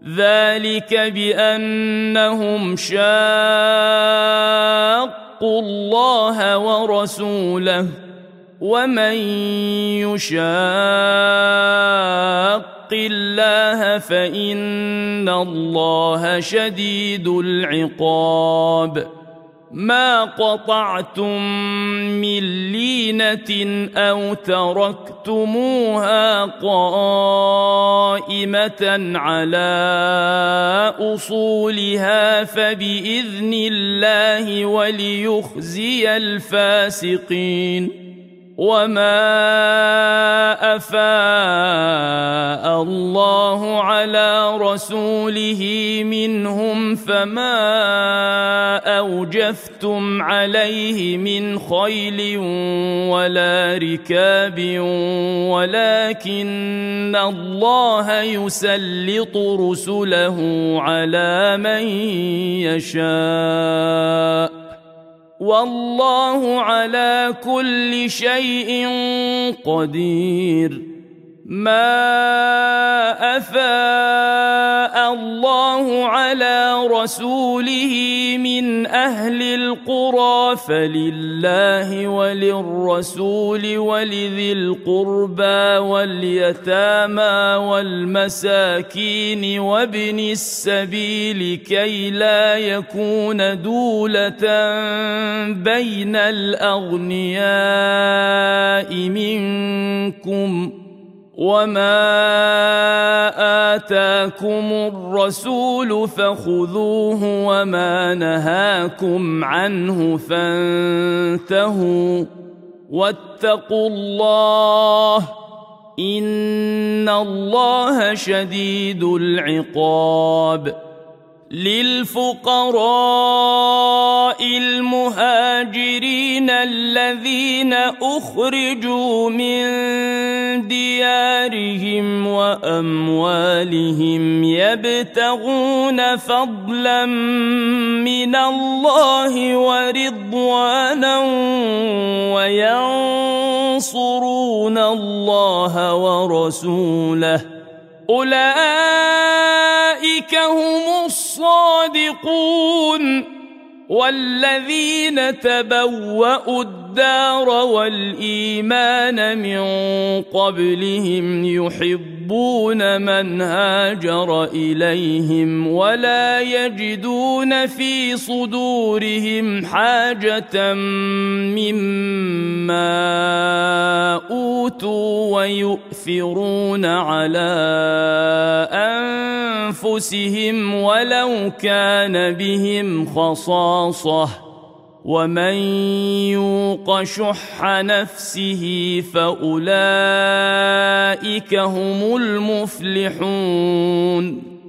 ذلك بأنهم شاقوا الله ورسوله ومن يشاق الله فإن الله شديد العقاب ما قطعتم من لينة أو تركتموها قائمة على أصولها فبإذن الله وليخزي الفاسقين وما أفاء الله على رسوله منهم فما أوجفتم عليه من خيل ولا ركاب ولكن الله يسلط رسله على من يشاء والله على كل شيء قدير ما أفاء الله على رسوله من أهل القرى فلله وللرسول ولذي القربى واليتامى والمساكين وابن السبيل كي لا يكون دولة بين الأغنياء منكم وما آتاكم الرسول فخذوه وما نهاكم عنه فانتهوا واتقوا الله إن الله شديد العقاب للفقراء المهاجرين الذين أخرجوا من ديارهم وأموالهم يبتغون فضلا من الله ورضوانا وينصرون الله ورسوله أولئك هم الصادقون والذين تبوأوا الدار والإيمان من قبلهم يحبون من هاجر إليهم ولا يجدون في صدورهم حاجة مما أوتوا ويؤثرون على أنفسهم ولو كان بهم خصاصة ومن يوق شح نفسه فأولئك هم المفلحون